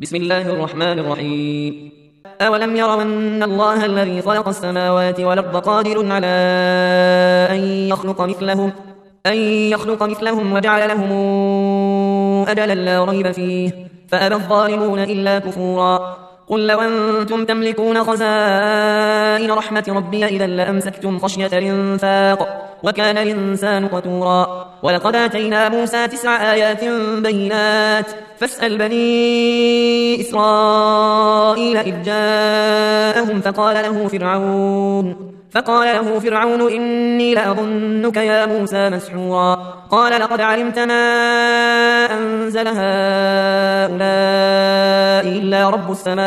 بسم الله الرحمن الرحيم. أولم يروا أن الله الذي خلق السماوات والأرض قادر على أن يخلق مثلهم وجعل لهم أجلا لا ريب فيه فأبى الظالمون إلا كفورا. قل لو أنتم تملكون خزائن رحمة ربي إذا لأمسكتم خشية الإنفاق وكان الإنسان قتورا. ولقد آتينا موسى 9 آيات بينات فاسأل بني إسرائيل إذ جاءهم فقال له فرعون إني لأظنك يا موسى مسحورا. قال لقد علمت ما أنزل هؤلاء إلا رب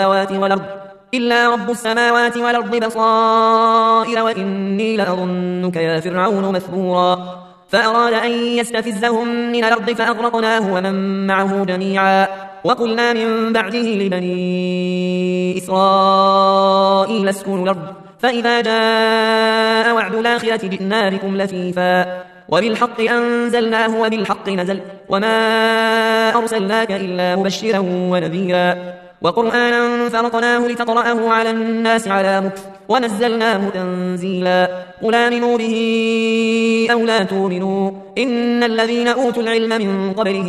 السماوات والأرض بصائر وإني لأظنك يا فرعون مثبورا. فأراد أن يستفزهم من الأرض فأغرقناه ومن معه جميعا. وقلنا من بعده لبني إسرائيل اسكنوا الأرض فإذا جاء وعد الآخرة جئنا بكم لفيفا وبالحق أنزلناه وبالحق نزل وما أرسلناك إلا مبشرا ونذيرا وقرآنا فرقناه لتقرأه على الناس على مكث ونزلناه تنزيلا. قل آمنوا به أو لا تؤمنوا إن الذين أوتوا العلم من قبله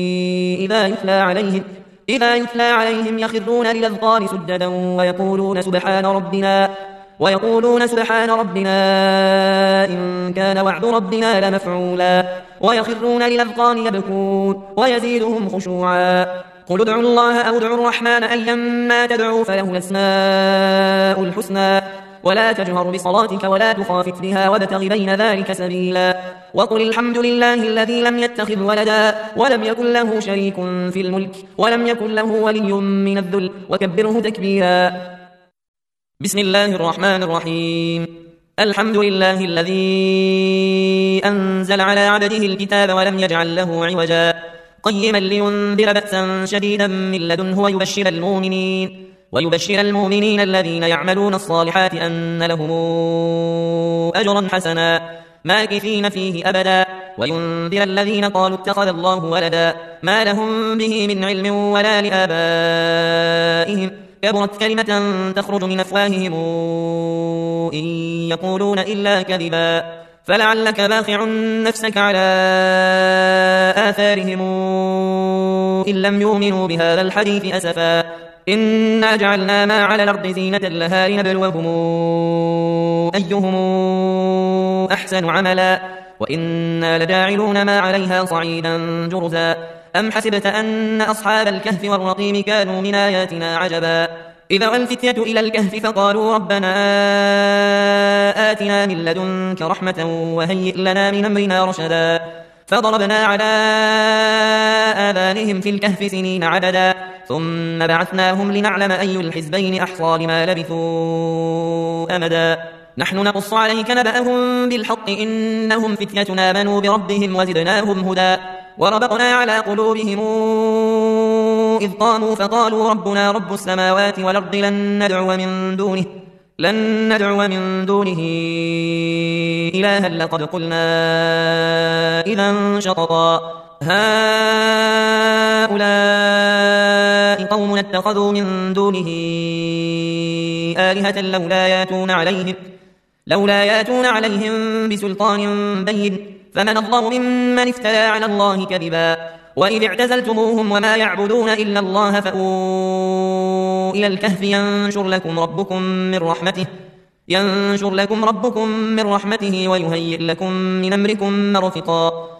إذا يتلى عليهم يخرون للأذقان سجدا ويقولون سبحان ربنا إن كان وعد ربنا لمفعولا ويخرون للأذقان يبكون ويزيدهم خشوعا. قل ادعوا الله أو ادعوا الرحمن أيما تدعوا فله الأسماء الحسنى ولا تجهر بصلاتك ولا تخافت بها وابتغ بين ذلك سبيلا. وقل الحمد لله الذي لم يتخذ ولدا ولم يكن له شريك في الملك ولم يكن له ولي من الذل وكبره تكبيرا. بسم الله الرحمن الرحيم. الحمد لله الذي أنزل على عبده الكتاب ولم يجعل له عوجا قيما لينذر بأسا شديدا من لدنه ويبشر المؤمنين الذين يعملون الصالحات أن لهم أجرا حسنا ماكثين فيه أبدا وينذر الذين قالوا اتخذ الله ولدا ما لهم به من علم ولا لآبائهم كبرت كلمة تخرج من أفواههم إن يقولون إلا كذبا فلعلك باخع نفسك على آثارهم إن لم يؤمنوا بهذا الحديث أسفا إنا جعلنا ما على الأرض زينة لها لنبلوهم أيهم أحسن عملا وإنا لجاعلون ما عليها صعيدا جرزا. أم حسبت أن أصحاب الكهف والرقيم كانوا من آياتنا عجبا إذا والفتية إلى الكهف فقالوا ربنا آتنا من لدنك رحمة وهيئ لنا من أمرنا رشدا فضربنا على آذانهم في الكهف سنين عددا ثم بعثناهم لنعلم أي الحزبين أحصى لما لبثوا أمدا. نحن نقص عليك نبأهم بالحق إنهم فتية آمنوا بربهم وزدناهم هدى وربطنا على قلوبهم إذ قاموا فقالوا ربنا رب السماوات والأرض لن ندعو من دونه إلها لقد قلنا إذا شططا هؤلاء قوم اتخذوا من دونه آلهة لولا ياتون عليهم بسلطان بين فمن أظلم ممن افترى على الله كذبا. وإذ اعتزلتموهم وما يعبدون إلا الله فأووا إلى الكهف ينشر لكم ربكم من رحمته ويهيئ لكم من أمركم مرفقا.